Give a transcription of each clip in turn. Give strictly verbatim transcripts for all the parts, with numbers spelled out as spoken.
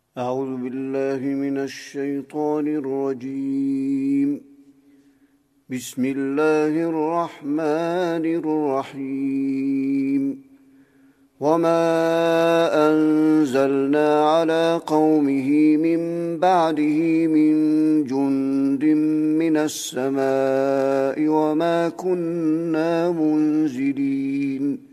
أعوذ بالله من الشيطان الرجيم. بسم الله الرحمن الرحيم. وما أنزلنا على قومه من بعده من جند من السماء وما كنا منزلين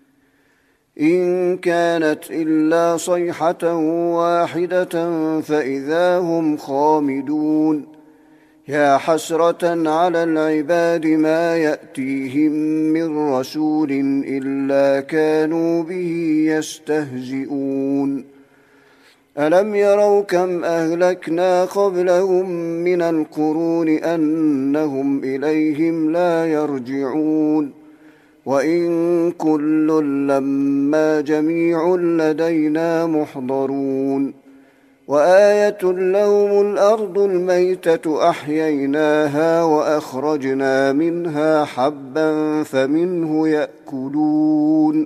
إن كانت إلا صيحة واحدة فإذا هم خامدون يا حسرة على العباد ما يأتيهم من رسول إلا كانوا به يستهزئون ألم يروا كم أهلكنا قبلهم من القرون أنهم إليهم لا يرجعون وإن كل لما جميع لدينا محضرون وآية لهم الأرض الميتة أحييناها وأخرجنا منها حبا فمنه يأكلون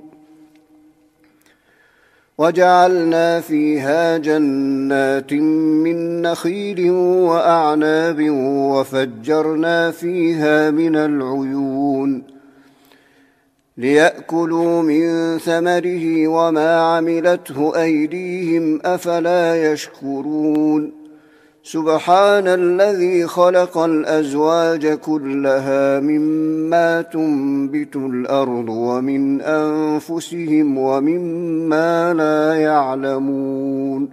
وجعلنا فيها جنات من نخيل وأعناب وفجرنا فيها من العيون ليأكلوا من ثمره وما عملته أيديهم أفلا يشكرون سبحان الذي خلق الأزواج كلها مما تنبت الأرض ومن أنفسهم ومما لا يعلمون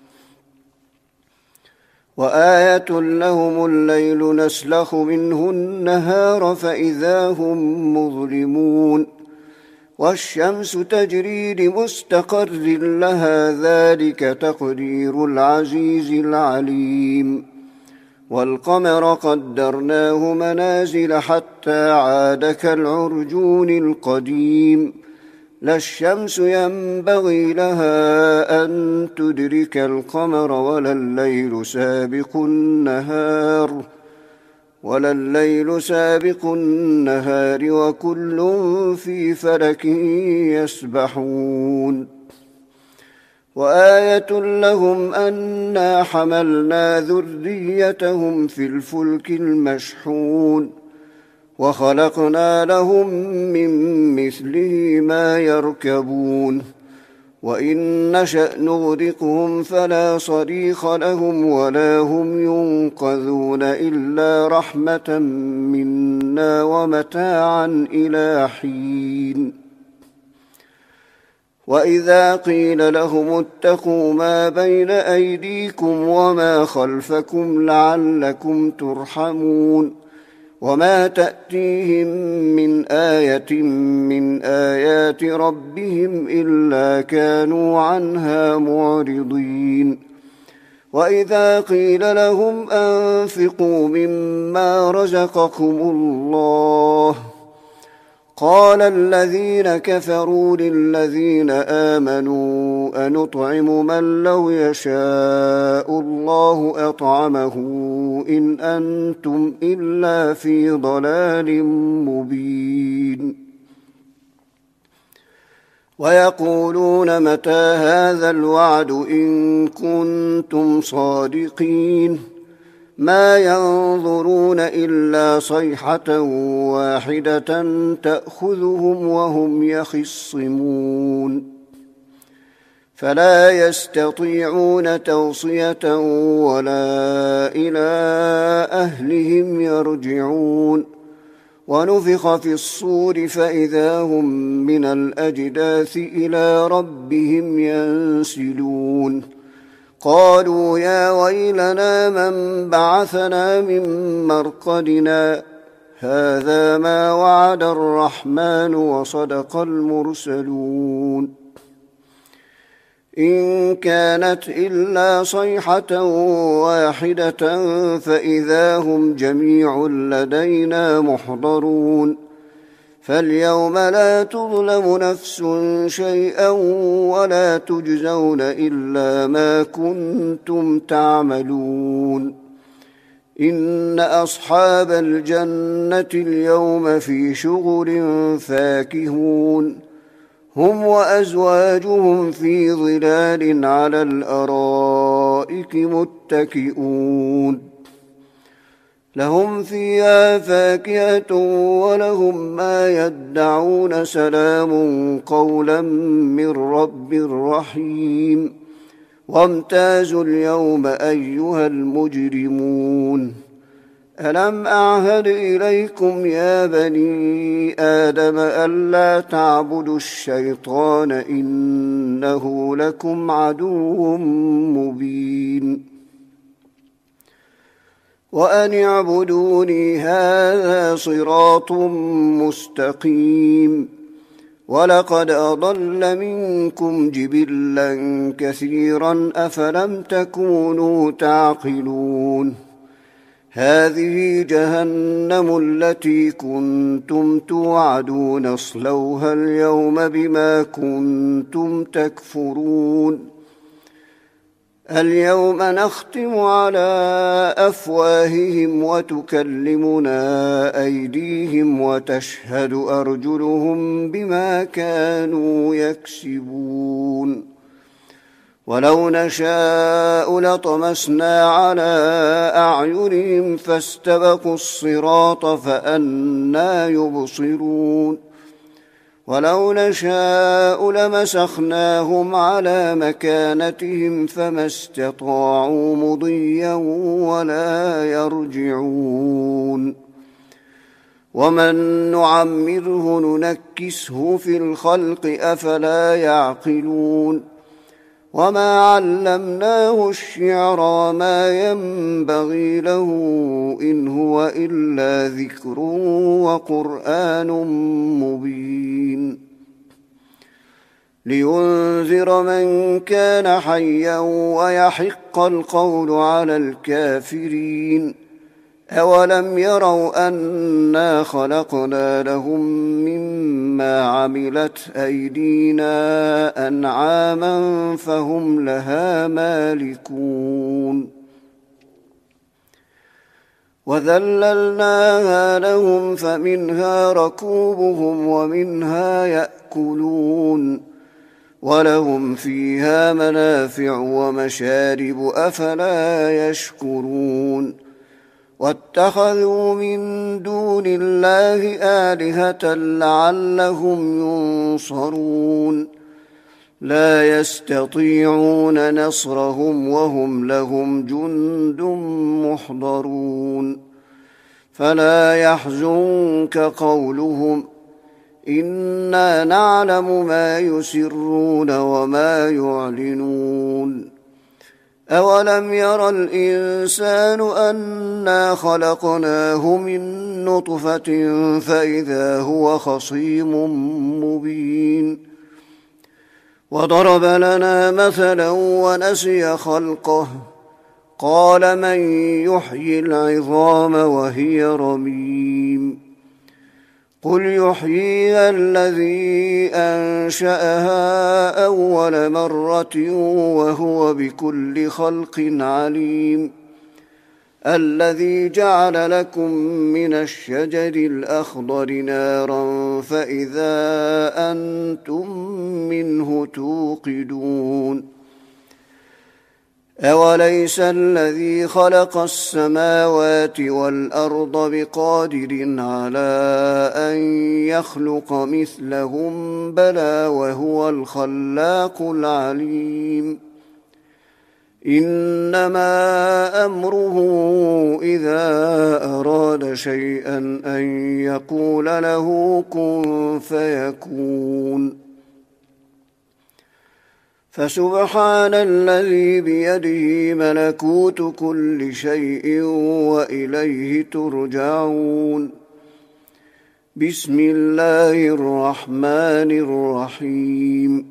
وآية لهم الليل نسلخ منه النهار فإذا هم مظلمون والشمس تجري لمستقر لها ذلك تقدير العزيز العليم والقمر قدرناه منازل حتى عاد كالعرجون القديم لا الشمس ينبغي لها أن تدرك القمر ولا الليل سابق النهار ولا الليل سابق النهار وكل في فلك يسبحون وآية لهم أنا حملنا ذريتهم في الفلك المشحون وخلقنا لهم من مثله ما يركبون وإن نشأ نغرقهم فلا صريخ لهم ولا هم ينقذون إلا رحمة منا ومتاعا إلى حين وإذا قيل لهم اتقوا ما بين أيديكم وما خلفكم لعلكم ترحمون وما تأتيهم من آية من آيات ربهم إلا كانوا عنها معرضين وإذا قيل لهم أنفقوا مما رزقكم الله قال الذين كفروا للذين آمنوا أنطعم من لو يشاء الله أطعمه إن أنتم إلا في ضلال مبين ويقولون متى هذا الوعد إن كنتم صادقين ما ينظرون إلا صيحة واحدة تأخذهم وهم يخصمون فلا يستطيعون توصية ولا إلى أهلهم يرجعون ونفخ في الصور فإذا هم من الأجداث إلى ربهم ينسلون قالوا يا ويلنا من بعثنا من مرقدنا هذا ما وعد الرحمن وصدق المرسلون إن كانت إلا صيحة واحدة فإذا هم جميع لدينا محضرون فاليوم لا تظلم نفس شيئا ولا تجزون إلا ما كنتم تعملون إن أصحاب الجنة اليوم في شغل فاكهون هم وأزواجهم في ظلال على الأرائك متكئون لهم فيها فاكهة ولهم ما يدعون سلام قولا من رب رحيم وامتازوا اليوم أيها المجرمون ألم أعهد إليكم يا بني آدم ألا تعبدوا الشيطان إنه لكم عدو مبين وأن اعبدوني هذا صراط مستقيم ولقد أضل منكم جبلا كثيرا أفلم تكونوا تعقلون هذه جهنم التي كنتم توعدون اصلوها اليوم بما كنتم تكفرون اليوم نختم على أفواههم وتكلمنا أيديهم وتشهد أرجلهم بما كانوا يكسبون ولو نشاء لطمسنا على أعينهم فاستبقوا الصراط فأنى يبصرون ولو نشاء لمسخناهم على مكانتهم فما استطاعوا مضيا ولا يرجعون ومن نعمره ننكسه في الخلق أفلا يعقلون وما علمناه الشعر وما ينبغي له إن هو إلا ذكر وقرآن مبين لينذر من كان حيا ويحق القول على الكافرين أولم يروا أنا خلقنا لهم مما عملت أيدينا أنعاما فهم لها مالكون وذللناها لهم فمنها ركوبهم ومنها يأكلون ولهم فيها منافع ومشارب أفلا يشكرون واتخذوا من دون الله آلهة لعلهم ينصرون لا يستطيعون نصرهم وهم لهم جند محضرون فلا يحزنك قولهم إنا نعلم ما يسرون وما يعلنون أولم ير الإنسان أنا خلقناه من نطفة فإذا هو خصيم مبين وضرب لنا مثلا ونسي خلقه قال من يحيي العظام وهي رميم قل يحييها الذي أنشأها أول مرة وهو بكل خلق عليم الذي جعل لكم من الشجر الأخضر نارا فإذا أنتم منه توقدون أوليس الذي خلق السماوات والأرض بقادر على أن يخلق مثلهم بلى وهو الخلاق العليم إنما أمره إذا أراد شيئا أن يقول له كن فيكون فسبحان الذي بيده ملكوت كل شيء وإليه ترجعون بسم الله الرحمن الرحيم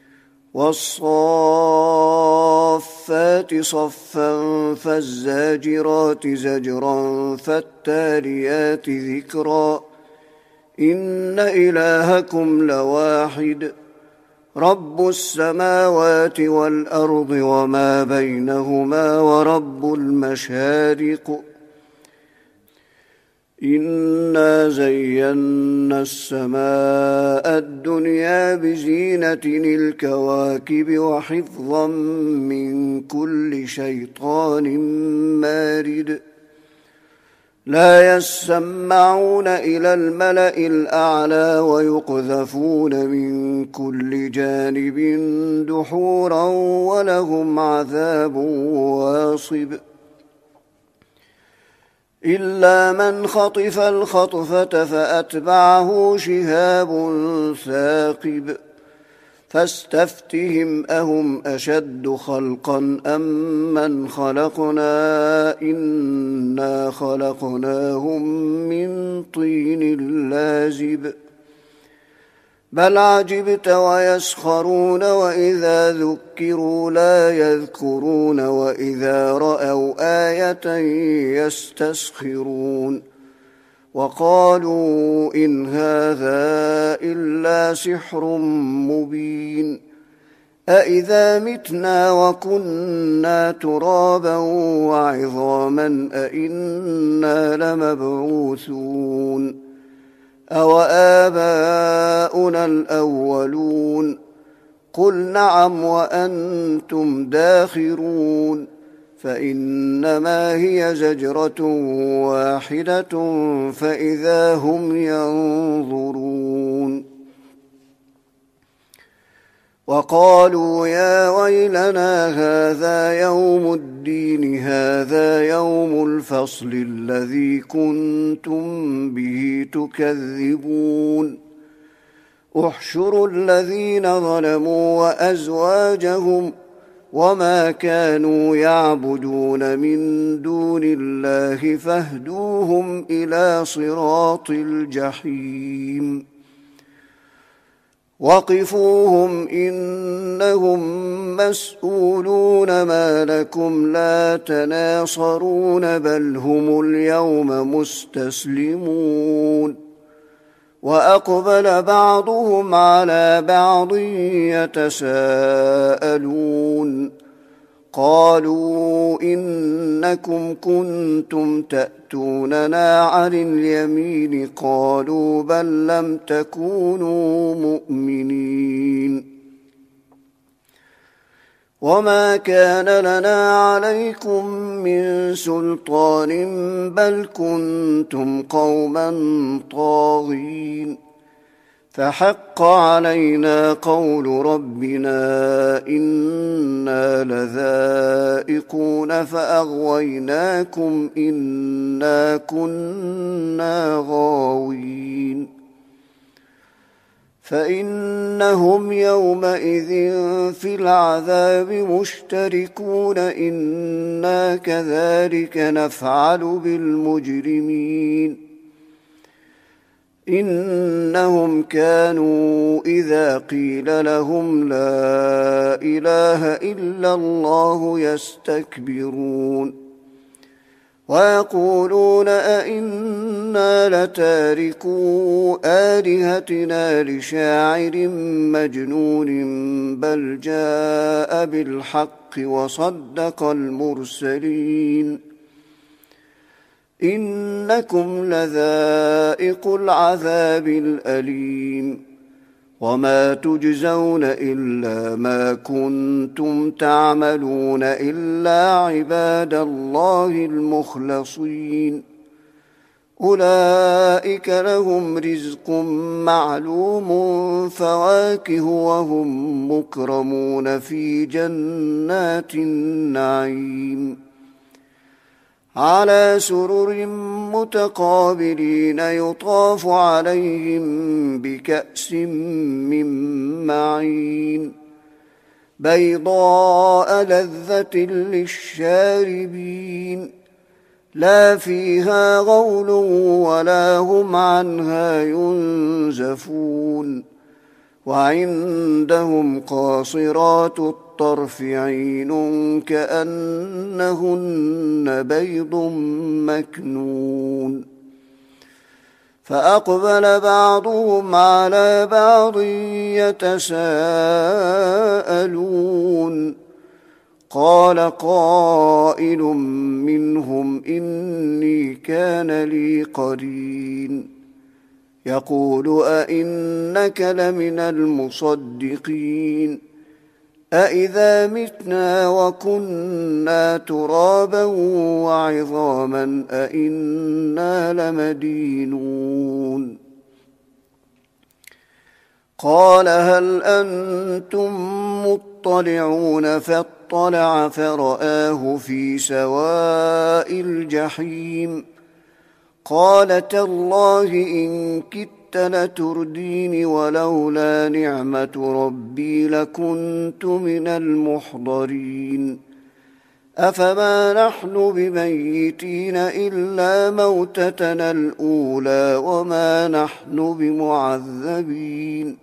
والصافات صفا فالزاجرات زجرا فالتاليات ذكرا إن إلهكم لواحد رب السماوات والأرض وما بينهما ورب المشارق إنا زينا السماء الدنيا بزينة الكواكب وحفظا من كل شيطان مارد لا يسمعون إلى الملأ الأعلى ويقذفون من كل جانب دحورا ولهم عذاب واصب إلا من خطف الخطفة فأتبعه شهاب ثاقب فاستفتهم أهم أشد خلقا أم من خلقنا إنا خلقناهم من طين لازب بل عجبت ويسخرون وإذا ذكروا لا يذكرون وإذا رأوا آية يستسخرون وقالوا إن هذا إلا سحر مبين أإذا متنا وكنا ترابا وعظاما أإنا لمبعوثون أوآباؤنا الأولون قل نعم وأنتم داخرون فإنما هي زجرة واحدة فإذا هم ينظرون وقالوا يا ويلنا هذا يوم الدين هذا يوم الفصل الذي كنتم به تكذبون احشروا الذين ظلموا وأزواجهم وما كانوا يعبدون من دون الله فاهدوهم إلى صراط الجحيم وقفوهم إنهم مسؤولون ما لكم لا تناصرون بل هم اليوم مستسلمون وأقبل بعضهم على بعض يتساءلون قالوا إنكم كنتم تأتوننا عن اليمين قالوا بل لم تكونوا مؤمنين وما كان لنا عليكم من سلطان بل كنتم قوما طاغين فحق علينا قول ربنا إنا لذائقون فأغويناكم إنا كنا غاوين فإنهم يومئذ في العذاب مشتركون إنا كذلك نفعل بالمجرمين إنهم كانوا إذا قيل لهم لا إله إلا الله يستكبرون ويقولون أئنا لتاركو آلهتنا لشاعر مجنون بل جاء بالحق وصدق المرسلين إنكم لذائق العذاب الأليم وما تجزون إلا ما كنتم تعملون إلا عباد الله المخلصين أولئك لهم رزق معلوم فواكه وهم مكرمون في جنات النعيم على سرر متقابلين يطاف عليهم بكأس من معين بيضاء لذة للشاربين لا فيها غول ولا هم عنها ينزفون وعندهم قاصرات الطرف عين كأنهن بيض مكنون فأقبل بعضهم على بعض يتساءلون قال قائل منهم إني كان لي قرين يقول أئنك لمن المصدقين أئذا متنا وكنا ترابا وعظاما أئنا لمدينون قال هل أنتم مطلعون فاطلع فرآه في سواء الجحيم قال تالله إن كدت لتردين ولولا نعمة ربي لكنت من المحضرين أفما نحن بميتين إلا موتتنا الأولى وما نحن بمعذبين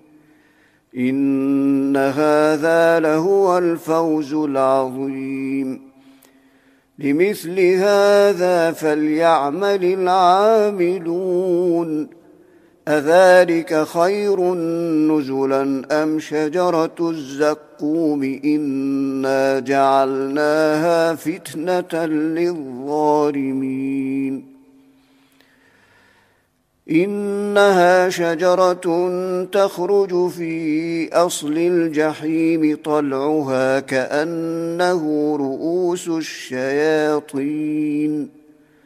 إن هذا لهو الفوز العظيم لمثل هذا فليعمل العاملون أذلك خير نزلا أم شجرة الزقوم إنا جعلناها فتنة للظالمين إنها شجرة تخرج في أصل الجحيم طلعها كأنه رؤوس الشياطين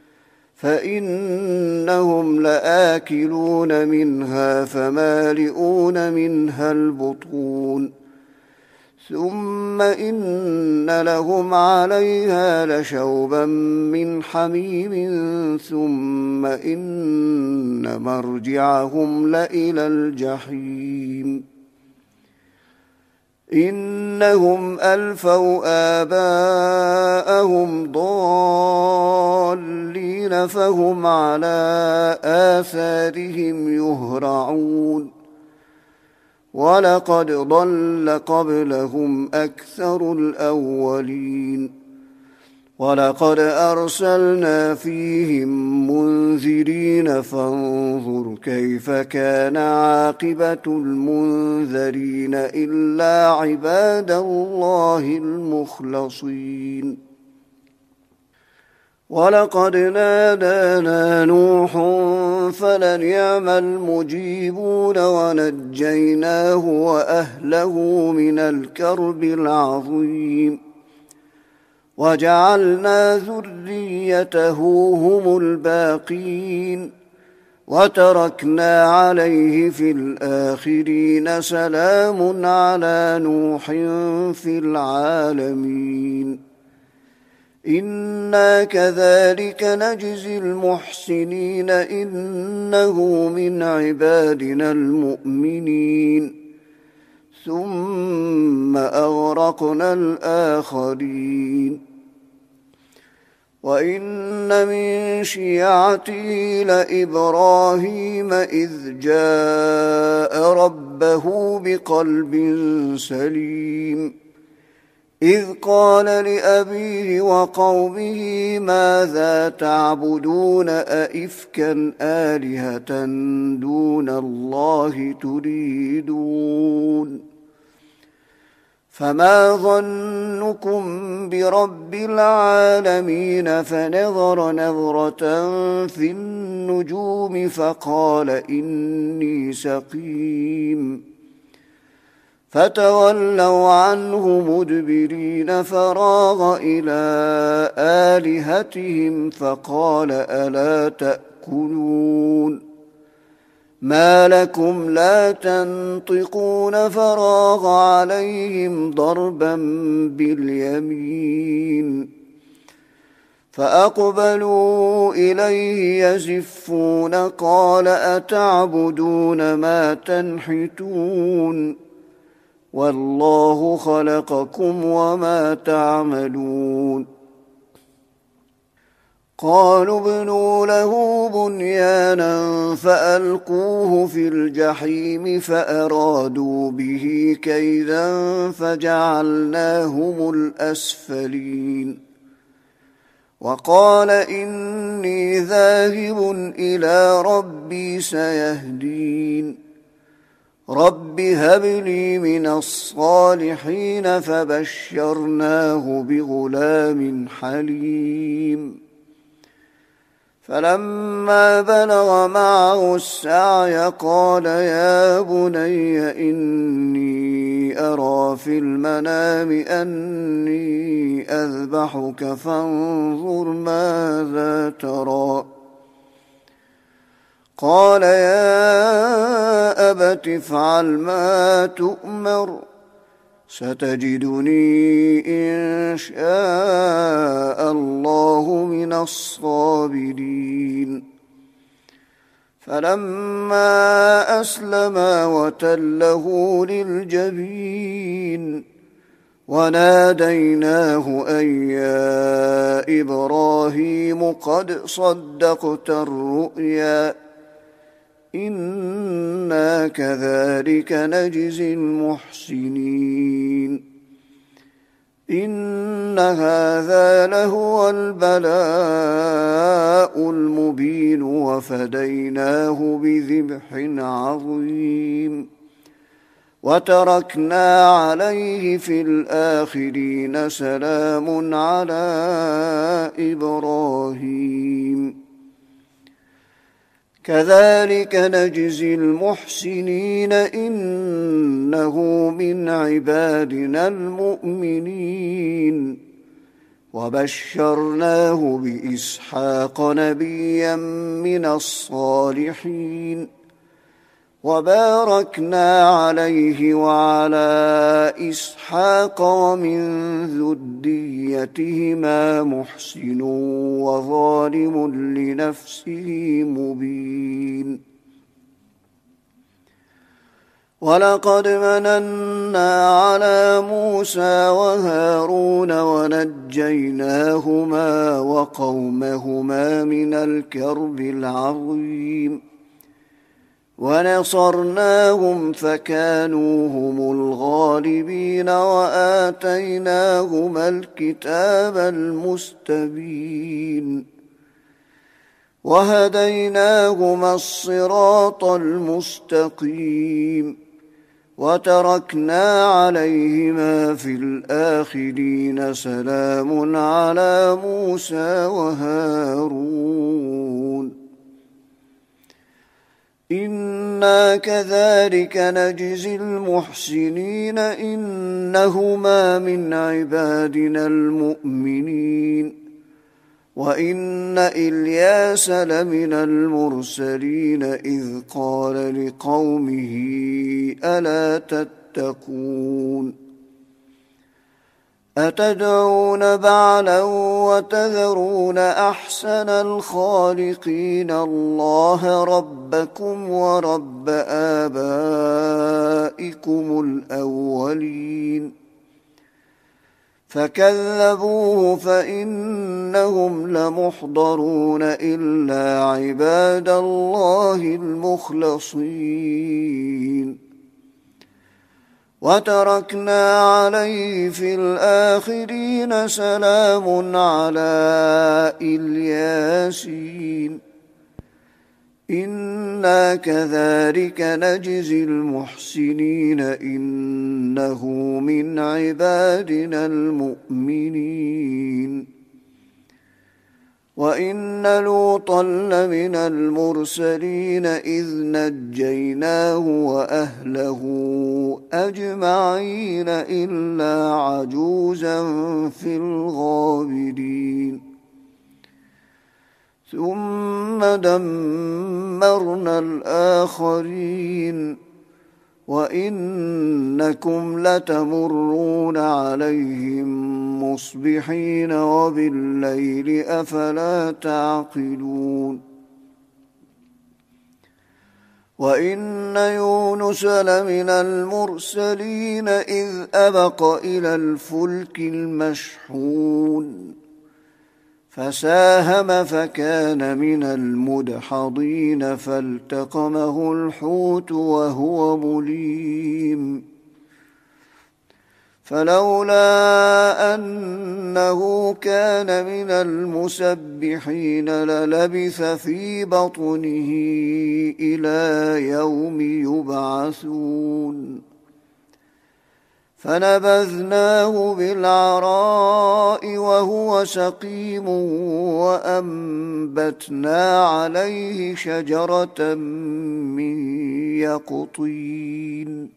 فإنهم لآكلون منها فمالئون منها البطون ثم إن لهم عليها لشوبا من حميم ثم إن مرجعهم لإلى الجحيم إنهم ألفوا آباءهم ضالين فهم على آثارهم يهرعون ولقد ضل قبلهم أكثر الأولين ولقد أرسلنا فيهم منذرين فانظر كيف كان عاقبة المنذرين إلا عباد الله المخلصين ولقد نادانا نوح فلنعم المجيبون ونجيناه وأهله من الكرب العظيم وجعلنا ذريته هم الباقين وتركنا عليه في الآخرين سلام على نوح في العالمين إنا كذلك نجزي المحسنين إنه من عبادنا المؤمنين ثم أغرقنا الآخرين وإن من شيعته لإبراهيم إذ جاء ربه بقلب سليم إذ قال لأبيه وقومه ماذا تعبدون أئفكا آلهة دون الله تريدون فما ظنكم برب العالمين فنظر نظرة في النجوم فقال إني سقيم فتولوا عنه مدبرين فراغ إلى آلهتهم فقال ألا تأكلون ما لكم لا تنطقون فراغ عليهم ضربا باليمين فأقبلوا إليه يزفون قال أتعبدون ما تنحتون والله خلقكم وما تعملون قالوا ابنوا له بنيانا فألقوه في الجحيم فأرادوا به كيدا فجعلناهم الأسفلين وقال إني ذاهب إلى ربي سيهدين رب هب لي من الصالحين فبشرناه بغلام حليم فلما بلغ معه السعي قال يا بني إني أرى في المنام أني أذبحك فانظر ماذا ترى قال يا أبت افعل ما تؤمر ستجدني إن شاء الله من الصابرين فلما أسلما وتله للجبين وناديناه أن يا إبراهيم قد صدقت الرؤيا إنا كذلك نجزي المحسنين إن هذا لهو البلاء المبين وفديناه بذبح عظيم وتركنا عليه في الآخرين سلام على إبراهيم كذلك نجزي المحسنين إنه من عبادنا المؤمنين وبشرناه بإسحاق نبيا من الصالحين وباركنا عليه وعلى إسحاق ومن ذريتهما محسن وظالم لنفسه مبين ولقد مننا على موسى وهارون ونجيناهما وقومهما من الكرب العظيم ونصرناهم فكانوا هم الغالبين وآتيناهما الكتاب المستبين وهديناهما الصراط المستقيم وتركنا عليهما في الآخرين سلام على موسى وهارون إنا كذلك نجزي المحسنين إنهما من عبادنا المؤمنين وإن إلياس لمن المرسلين إذ قال لقومه ألا تتقون أتدعون بعلا وتذرون أحسن الخالقين الله ربكم ورب آبائكم الأولين فكذبوه فإنهم لمحضرون إلا عباد الله المخلصين وتركنا عليه في الآخرين سلام على الياسين إنا كذلك نجزي المحسنين إنه من عبادنا المؤمنين وإن لوطا لمن المرسلين إذ نجيناه وأهله أجمعين إلا عجوزا في الغابرين ثم دمرنا الآخرين وإنكم لتمرون عليهم مصبحين وبالليل أفلا تعقلون وإن يونس لمن المرسلين إذ أبق إلى الفلك المشحون فساهم فكان من المدحضين فالتقمه الحوت وهو مليم فلولا أنه كان من المسبحين للبث في بطنه إلى يوم يبعثون فنبذناه بالعراء وهو سقيم وأنبتنا عليه شجرة من يقطين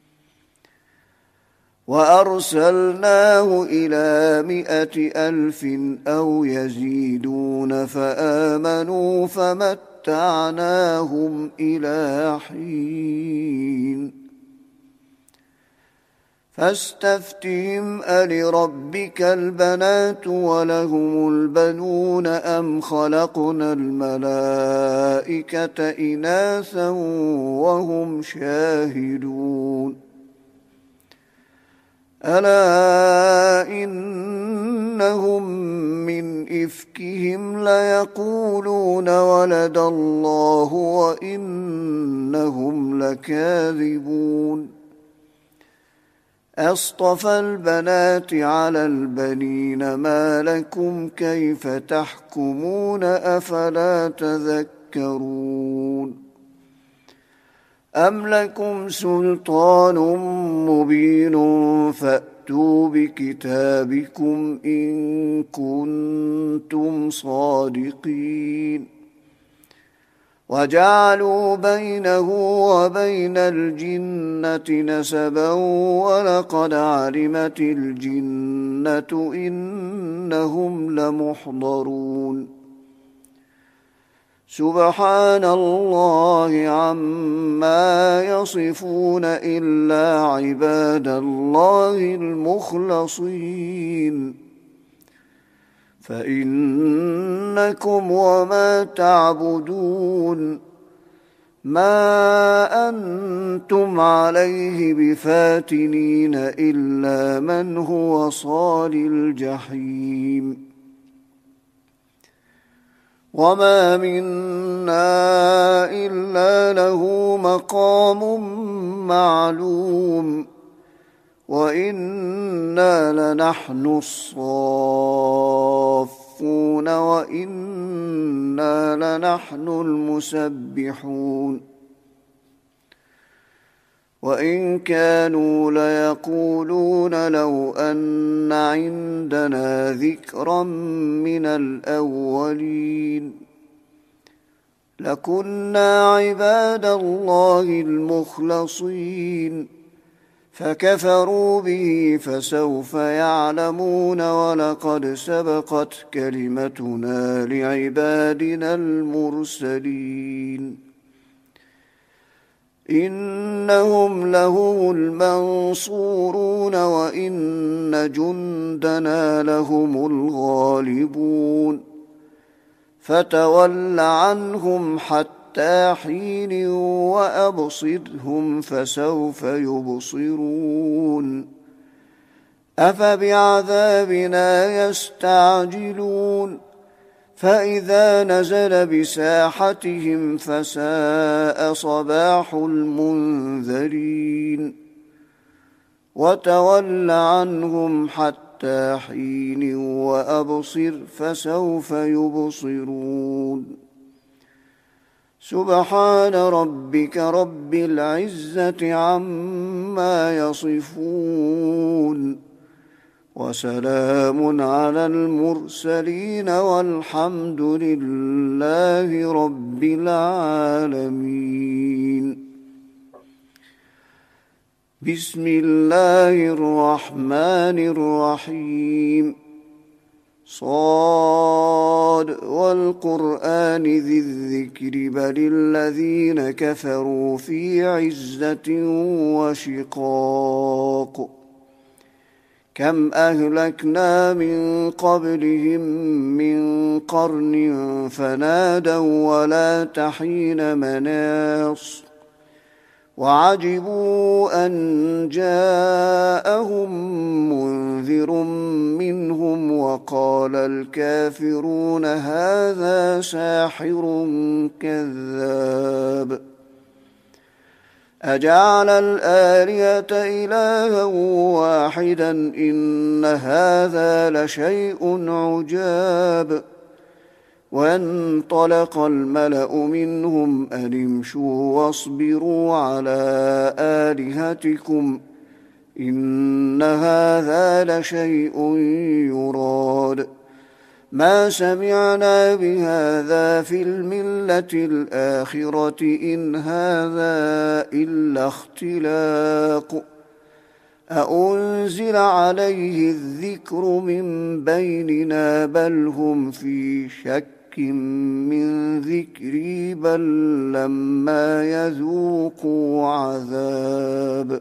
وأرسلناه إلى مائة ألف أو يزيدون فآمنوا فمتعناهم إلى حين فاستفتهم ألربك البنات ولهم البنون أم خلقنا الملائكة إناثا وهم شاهدون ألا إنهم من إفكهم ليقولون ولد الله وإنهم لكاذبون أصطفى البنات على البنين ما لكم كيف تحكمون أفلا تذكرون أم لكم سلطان مبين فأتوا بكتابكم إن كنتم صادقين وجعلوا بينه وبين الجنة نسبا ولقد علمت الجنة إنهم لمحضرون سبحان الله عما يصفون إلا عباد الله المخلصين فإنكم وما تعبدون ما أنتم عليه بفاتنين إلا من هو صال الجحيم وما منا إلا له مقام معلوم وإنا لنحن الصافون وإنا لنحن المسبحون وإن كانوا ليقولون لو أن عندنا ذكرا من الأولين لكنا عباد الله المخلصين فكفروا به فسوف يعلمون ولقد سبقت كلمتنا لعبادنا المرسلين إنهم لهم المنصورون وإن جندنا لهم الغالبون فتول عنهم حتى حين وأبصرهم فسوف يبصرون أفبعذابنا يستعجلون فإذا نزل بساحتهم فساء صباح المنذرين وتول عنهم حتى حين وأبصر فسوف يبصرون سبحان ربك رب العزة عما يصفون وسلام على المرسلين والحمد لله رب العالمين بسم الله الرحمن الرحيم صاد والقرآن ذي الذكر بل الذين كفروا في عزة وشقاق كم أهلكنا من قبلهم من قرن فنادوا ولا تحين مناص وعجبوا أن جاءهم منذر منهم وقال الكافرون هذا ساحر كذاب أجعل الآلهة إلها واحدا إن هذا لشيء عجاب. وانطلق الملأ منهم أن امشوا واصبروا على آلهتكم إن هذا لشيء يراد ما سمعنا بهذا في الملة الآخرة إن هذا إلا اختلاق أأنزل عليه الذكر من بيننا بل هم في شك من ذكري بل لما يذوقوا عذاب.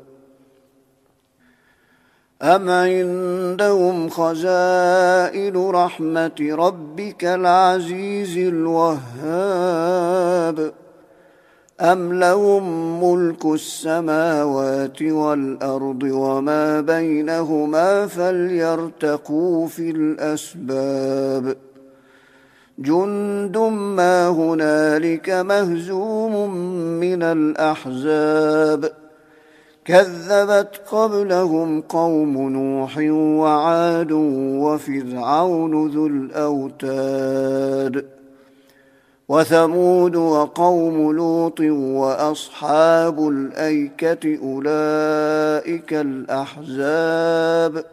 أم عندهم خزائن رحمة ربك العزيز الوهاب أم لهم ملك السماوات والأرض وما بينهما فليرتقوا في الأسباب. جند ما هنالك مهزوم من الأحزاب كذبت قبلهم قوم نوح وعاد وفرعون ذو الأوتاد وثمود وقوم لوط وأصحاب الأيكة أولئك الأحزاب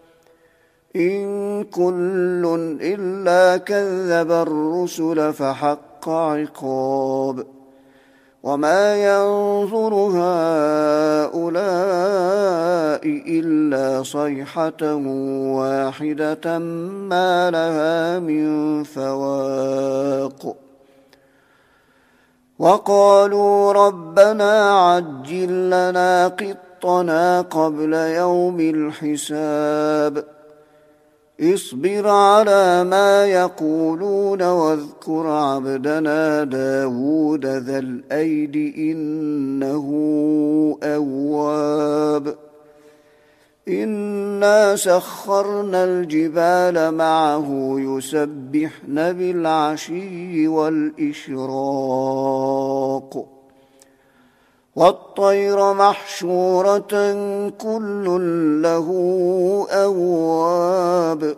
إن كل إلا كذب الرسل فحق عقاب. وما ينظر هؤلاء إلا صيحة واحدة ما لها من فواق. وقالوا ربنا عجل لنا قطنا قبل يوم الحساب اصبر على ما يقولون واذكر عبدنا داود ذا الأيد إنه أواب. إنا سخرنا الجبال معه يسبحن بالعشي والإشراق والطير محشورة كل له أواب.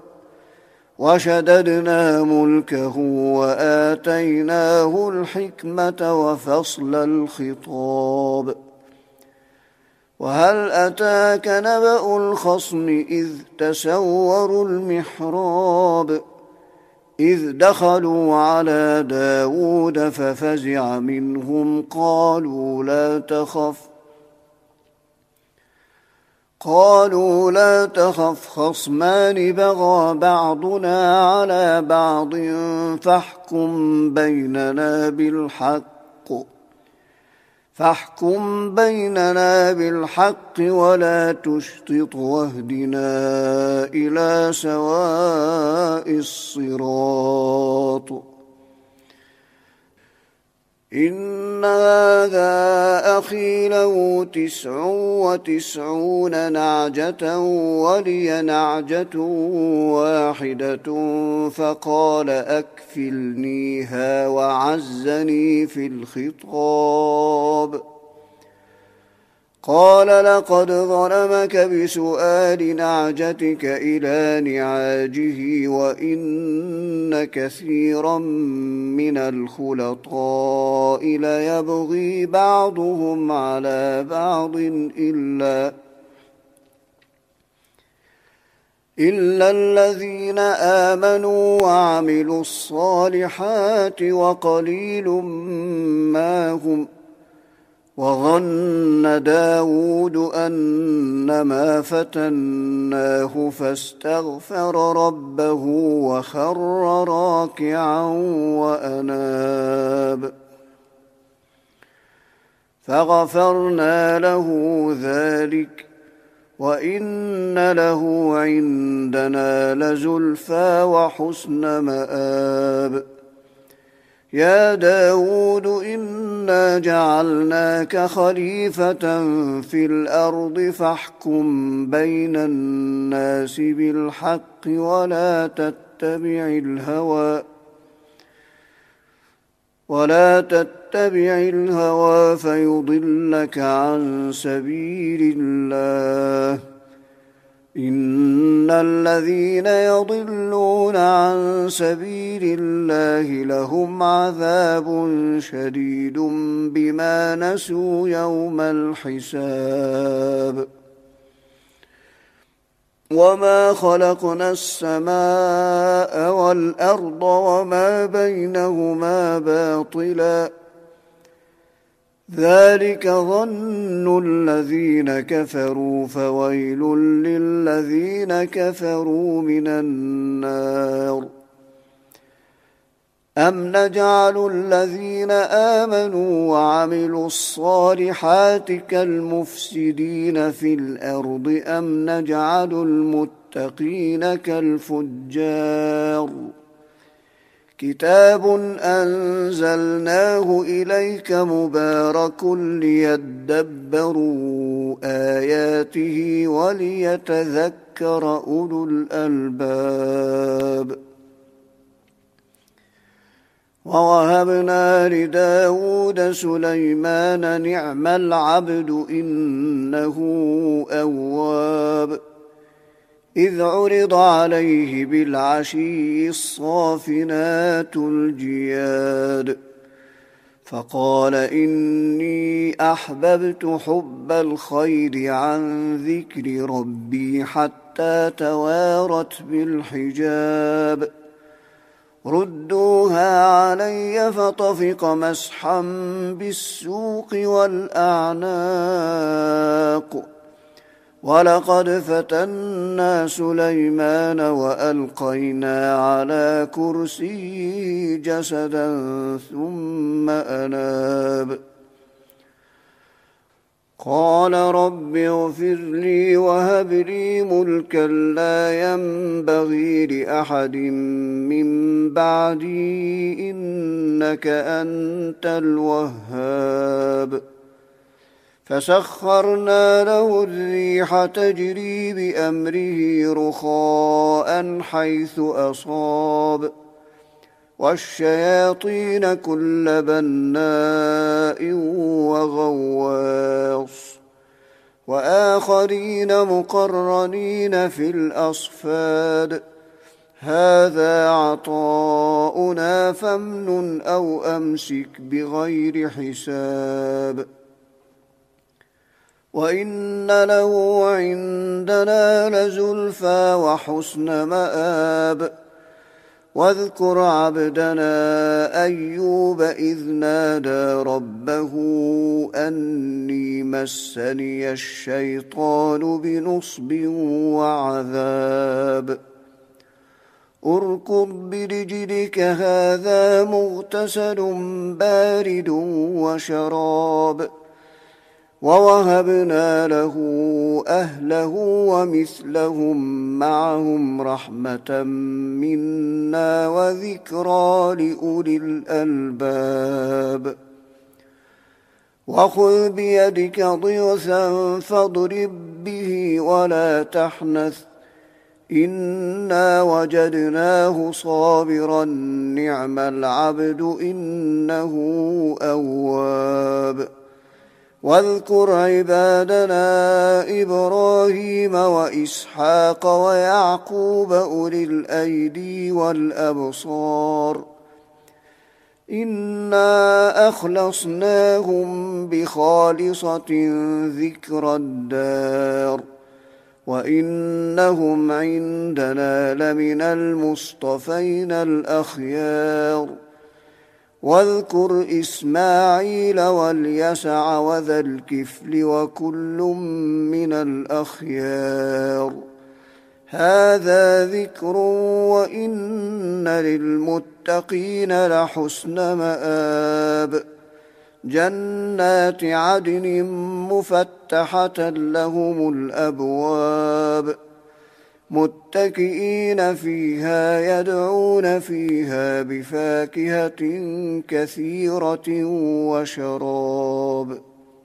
وشددنا ملكه وآتيناه الحكمة وفصل الخطاب. وهل أتاك نبأ الخصم إذ تسوروا المحراب إذ دخلوا على داود ففزع منهم قالوا لا تخف قالوا لا تخف خصمان بغى بعضنا على بعض فاحكم بيننا بالحق فاحكم بيننا بالحق ولا تشطط واهدنا إلى سواء الصراط. إن هذا أخي له تسع وتسعون نعجة ولي نعجة واحدة فقال أكفلنيها وعزني في الخطاب. قال لقد ظلمك بسؤال نعجتك إلى نعاجه وإن كثيرا من الخلطاء ليبغي بعضهم على بعض إلا إلا الذين آمنوا وعملوا الصالحات وقليل ما هم. وظن داود أنما فتناه فاستغفر ربه وخر راكعا وأناب فغفرنا له ذلك وإن له عندنا لزلفى وحسن مآب. يا داود إنا جعلناك خليفة في الأرض فاحكم بين الناس بالحق ولا تتبع الهوى ولا تتبع تتبع الهوى فيضلك عن سبيل الله إن الذين يضلون عن سبيل الله لهم عذاب شديد بما نسوا يوم الحساب وما خلقنا السماء والأرض وما بينهما باطلا ذلك ظن الذين كفروا فويل للذين كفروا من النار أم نجعل الذين آمنوا وعملوا الصالحات كالمفسدين في الأرض أم نجعل المتقين كالفجار كتاب أنزلناه إليك مبارك ليدبروا آياته وليتذكر أولو الألباب ووهبنا لداود سليمان نعم العبد إنه أواب إذ عرض عليه بالعشي الصافنات الجياد فقال إني أحببت حب الخير عن ذكر ربي حتى توارت بالحجاب ردوها علي فطفق مسحا بالسوق والأعناق ولقد فتنا سليمان وألقينا على كرسيه جسدا ثم أناب قال رب اغفر لي وهب لي ملكا لا ينبغي لأحد من بعدي إنك أنت الوهاب فسخرنا له الريح تجري بأمره رخاء حيث أصاب والشياطين كل بناء وغواص وآخرين مقرنين في الأصفاد هذا عطاؤنا فامنن أو أمسك بغير حساب وإن له عندنا لزلفى وحسن مآب واذكر عبدنا أيوب إذ نادى ربه أني مسني الشيطان بنصب وعذاب اركض برجلك هذا مغتسل بارد وشراب ووهبنا له أهله ومثلهم معهم رحمة منا وذكرى لأولي الألباب وخذ بيدك ضغثا فاضرب به ولا تحنث إنا وجدناه صابرا نعم العبد إنه أواب واذكر عبادنا إبراهيم وإسحاق ويعقوب أولي الأيدي والأبصار إنا أخلصناهم بخالصة ذكر الدار وإنهم عندنا لمن المصطفين الأخيار واذكر إسماعيل واليسع وذا الكفل وكل من الأخيار هذا ذكر وإن للمتقين لحسن مآب جنات عدن مفتحة لهم الأبواب متكئين فيها يدعون فيها بفاكهة كثيرة وشراب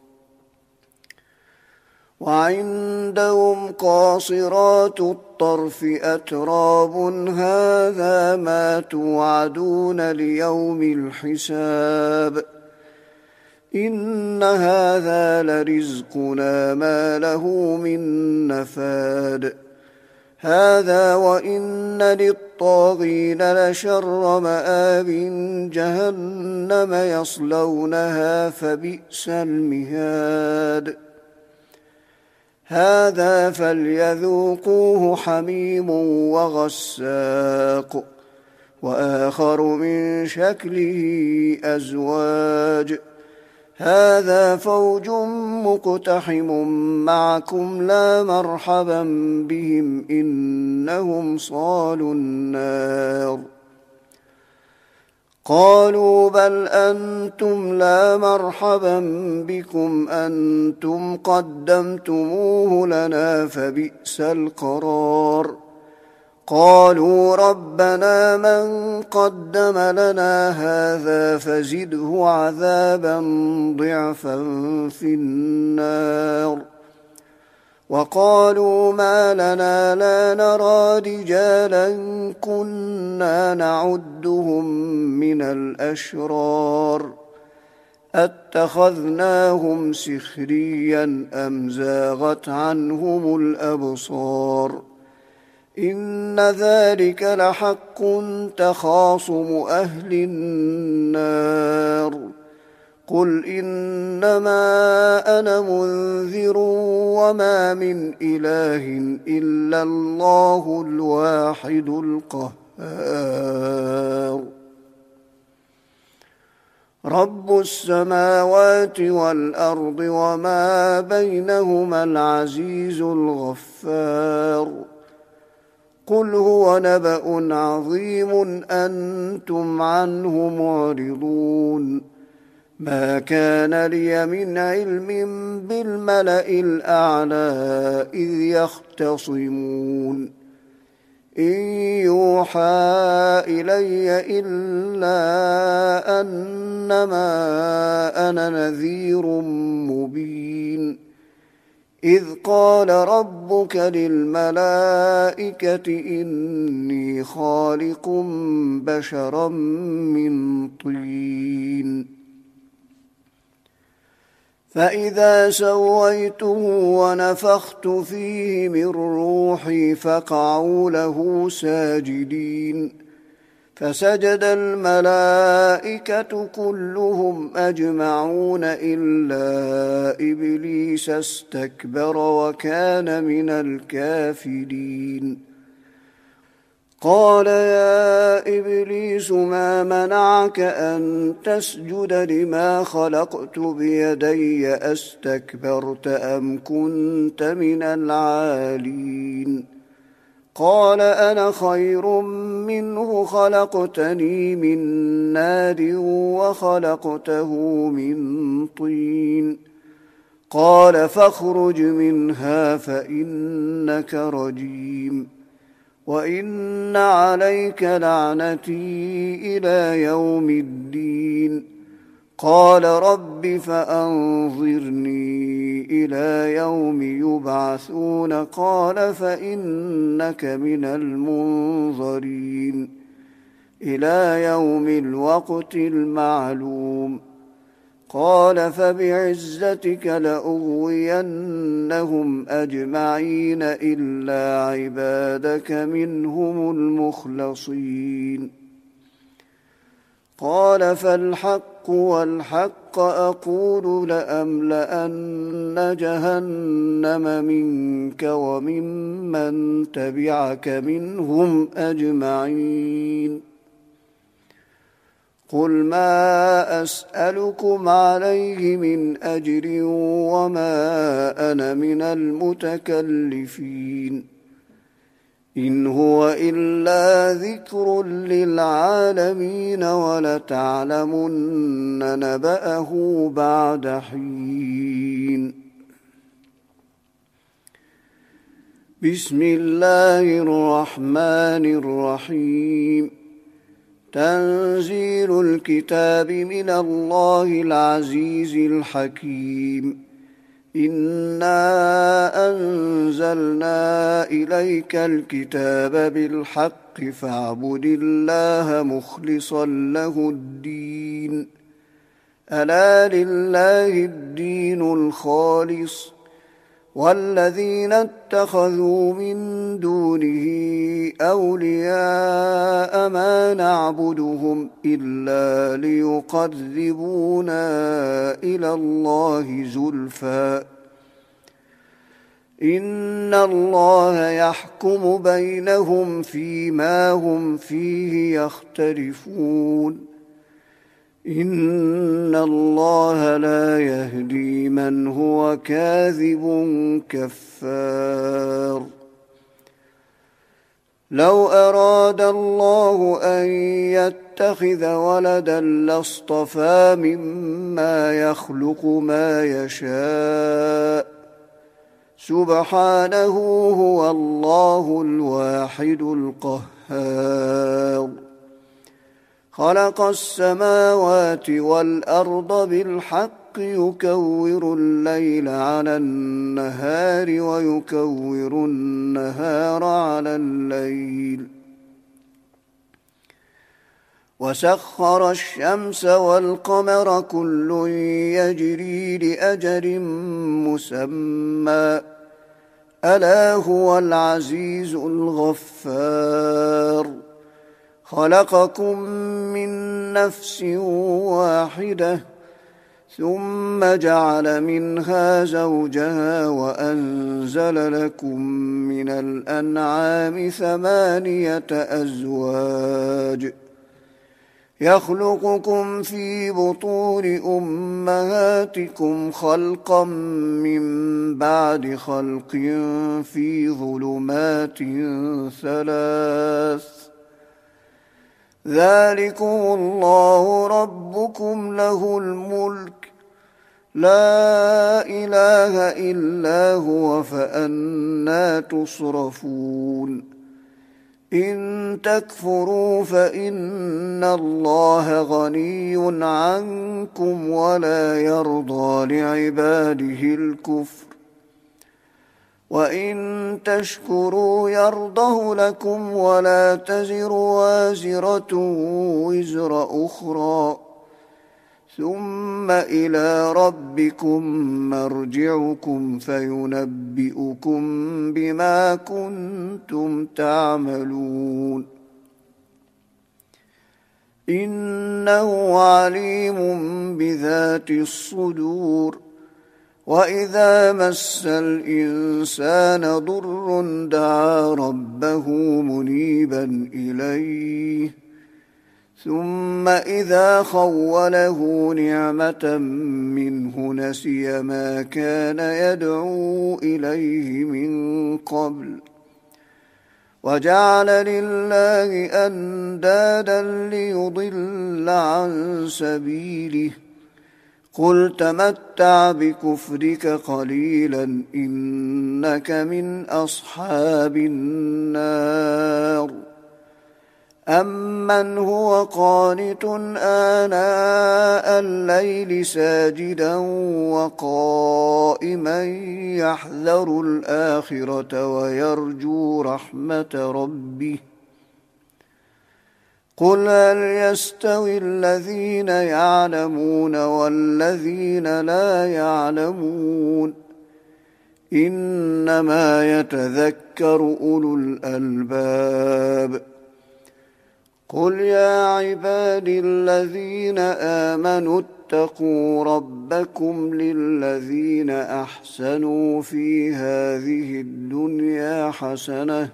وعندهم قاصرات الطرف أتراب هذا ما توعدون ليوم الحساب إن هذا لرزقنا ما له من نفاد هذا وإن للطاغين لشر مآب جهنم يصلونها فبئس المهاد هذا فليذوقوه حميم وغساق وآخر من شكله أزواج هذا فوج مقتحم معكم لا مرحبا بهم إنهم صالوا النار قالوا بل أنتم لا مرحبا بكم أنتم قدمتموه لنا فبئس القرار قالوا ربنا من قدم لنا هذا فزده عذابا ضعفا في النار وقالوا ما لنا لا نرى رجالا كنا نعدهم من الأشرار أتخذناهم سخريا أم زاغت عنهم الأبصار إن ذلك لحق تخاصم أهل النار قل إنما أنا منذر وما من إله إلا الله الواحد القهار رب السماوات والأرض وما بينهما العزيز الغفار قل هو نبأ عظيم أنتم عنه معرضون ما كان لي من علم بالملأ الأعلى إذ يختصمون إن يوحى إلي إلا أنما أنا نذير مبين إذ قال ربك للملائكة إني خالق بشرا من طين فإذا سويته ونفخت فيه من روحي فقعوا له ساجدين فسجد الملائكة كلهم أجمعون إلا إبليس استكبر وكان من الكافرين قال يا إبليس ما منعك أن تسجد لما خلقت بيدي أستكبرت أم كنت من العالين قال أنا خير منه خلقتني من نار وخلقته من طين قال فاخرج منها فإنك رجيم وإن عليك لعنتي إلى يوم الدين قال رب فأنظرني إلى يوم يبعثون قال فإنك من المنظرين إلى يوم الوقت المعلوم قال فبعزتك لأغوينهم أجمعين إلا عبادك منهم المخلصين قال فالحق والحق أقول لأملأن جهنم منك وممن تبعك منهم أجمعين قل ما أسألكم عليه من أجر وما أنا من المتكلفين إن هو إلا ذكر للعالمين ولتعلمن نبأه بعد حين بسم الله الرحمن الرحيم تنزيل الكتاب من الله العزيز الحكيم إنا أنزلنا إليك الكتاب بالحق فاعبد الله مخلصا له الدين ألا لله الدين الخالص والذين اتخذوا من دونه أولياء ما نعبدهم إلا ليقربونا إلى الله زلفى إن الله يحكم بينهم فيما هم فيه يختلفون إن الله لا يهدي من هو كاذب كفار لو أراد الله أن يتخذ ولدا لاصطفى مما يخلق ما يشاء سبحانه هو الله الواحد القهار خلق السماوات والأرض بالحق يكور الليل على النهار ويكور النهار على الليل وسخر الشمس والقمر كل يجري لأجل مسمى ألا هو العزيز الغفار خلقكم من نفس واحدة ثم جعل منها زوجها وأنزل لكم من الأنعام ثمانية أزواج يخلقكم في بطون أمهاتكم خلقا من بعد خلق في ظلمات ثلاث ذلكم الله ربكم له الملك لا إله إلا هو فأنى تصرفون إن تكفروا فإن الله غني عنكم ولا يرضى لعباده الكفر وإن تشكروا يرضه لكم ولا تزر وازرة وزر أخرى ثم إلى ربكم مرجعكم فينبئكم بما كنتم تعملون إنه عليم بذات الصدور وإذا مس الإنسان ضر دعا ربه منيبا إليه ثم إذا خوله نعمة منه نسي ما كان يدعو إليه من قبل وجعل لله أندادا ليضل عن سبيله قل تمتع بكفرك قليلا إنك من أصحاب النار أمن هو قانت آناء الليل ساجدا وقائما يحذر الآخرة ويرجو رحمة ربه قل هل يستوي الذين يعلمون والذين لا يعلمون إنما يتذكر أولو الألباب قل يا عبادي الذين آمنوا اتقوا ربكم للذين أحسنوا في هذه الدنيا حسنة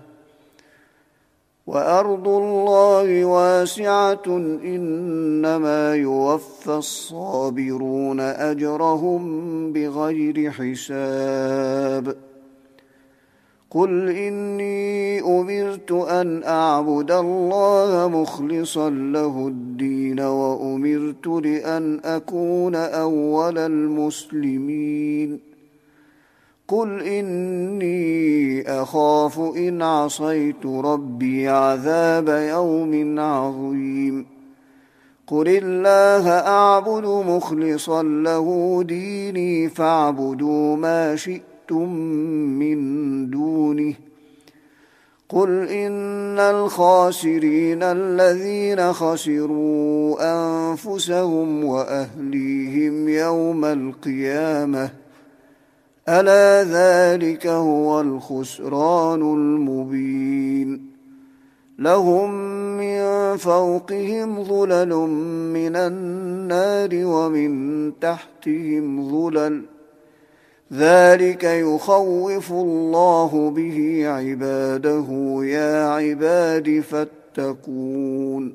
وأرض الله واسعة إنما يوفى الصابرون أجرهم بغير حساب قل إني أمرت أن أعبد الله مخلصا له الدين وأمرت لأن أكون أول المسلمين قل إني أخاف إن عصيت ربي عذاب يوم عظيم قل الله أعبد مخلصا له ديني فاعبدوا ما شئتم من دونه قل إن الخاسرين الذين خسروا أنفسهم وأهليهم يوم القيامة ألا ذلك هو الخسران المبين لهم من فوقهم ظلل من النار ومن تحتهم ظلل ذلك يخوف الله به عباده يا عباد فاتقون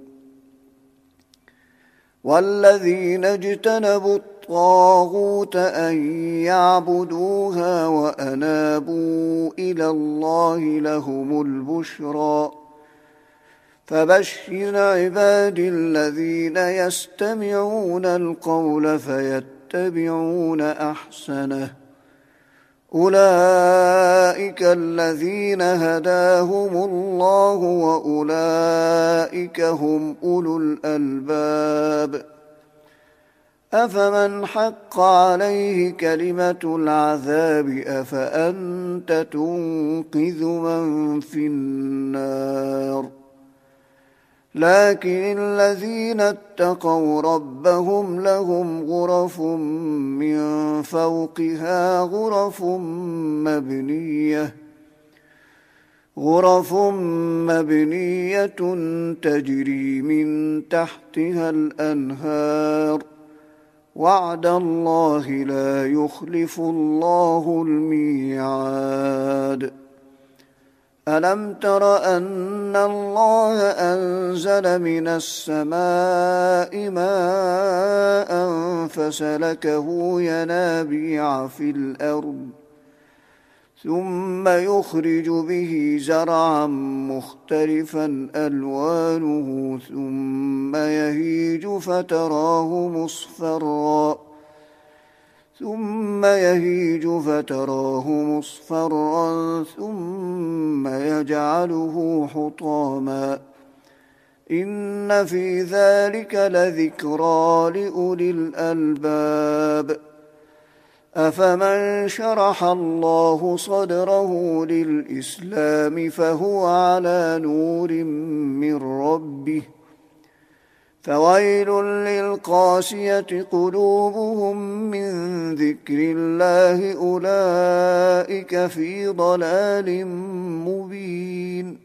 والذين اجتنبوا الطاغوت أن يعبدوها وأنابوا إلى الله لهم البشرى فبشر عبادي الذين يستمعون القول فيتبعون أحسنه أولئك الذين هداهم الله وأولئك هم أولو الألباب أفمن حق عليه كلمة العذاب أفأنت تنقذ من في النار لكن الذين اتقوا ربهم لهم غرف من فوقها غرف مبنية غرف مبنية تجري من تحتها الأنهار وعد الله لا يخلف الله الميعاد ألم تر أن الله أنزل من السماء ماء فسلكه ينابيع في الأرض ثم يخرج به زرعا مختلفا ألوانه ثم يهيج فتراه مصفرا ثم يهيج فتراه مصفرا ثم يجعله حطاما إن في ذلك لذكرى لأولي الألباب أفمن شرح الله صدره للإسلام فهو على نور من ربه فويل للقاسية قلوبهم من ذكر الله أولئك في ضلال مبين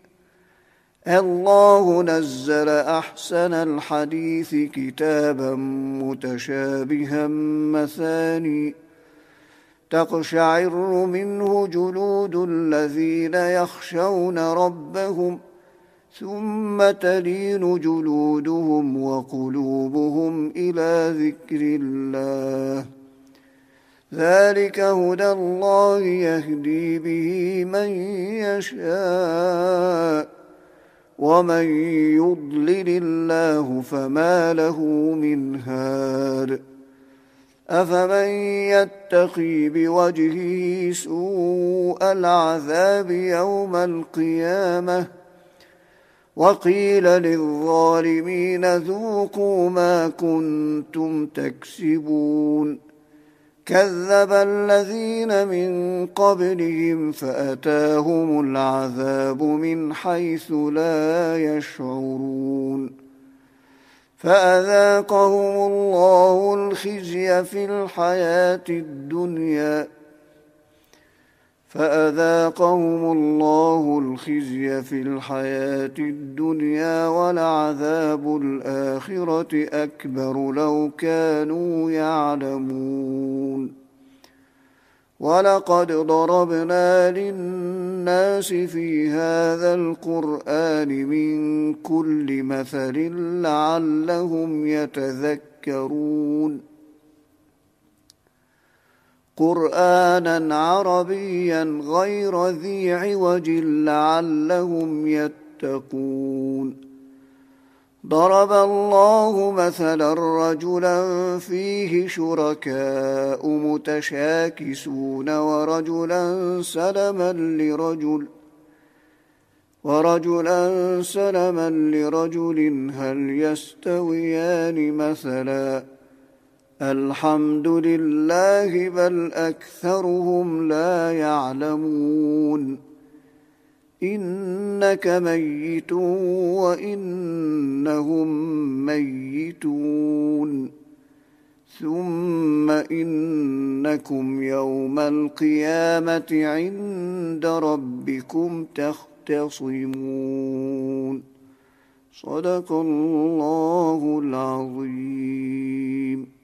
الله نزل أحسن الحديث كتابا متشابها مثاني تقشعر منه جلود الذين يخشون ربهم ثم تلين جلودهم وقلوبهم إلى ذكر الله ذلك هدى الله يهدي به من يشاء ومن يضلل الله فما له من هاد أفمن يتقي بوجهه سوء العذاب يوم القيامة وقيل للظالمين ذوقوا ما كنتم تكسبون كذب الذين من قبلهم فأتاهم العذاب من حيث لا يشعرون فأذاقهم الله الخزي في الحياة الدنيا فأذاقهم الله الخزي في الحياة الدنيا ولعذاب الآخرة أكبر لو كانوا يعلمون ولقد ضربنا للناس في هذا القرآن من كل مثل لعلهم يتذكرون قرآنا عربيا غير ذي عوج لعلهم يتقون ضرب الله مثلا رجلا فيه شركاء متشاكسون ورجلا سلما لرجل ورجلا سلما لرجل هل يستويان مثلا الحمد لله بل أكثرهم لا يعلمون إنك ميت وإنهم ميتون ثم إنكم يوم القيامة عند ربكم تختصمون. صدق الله العظيم.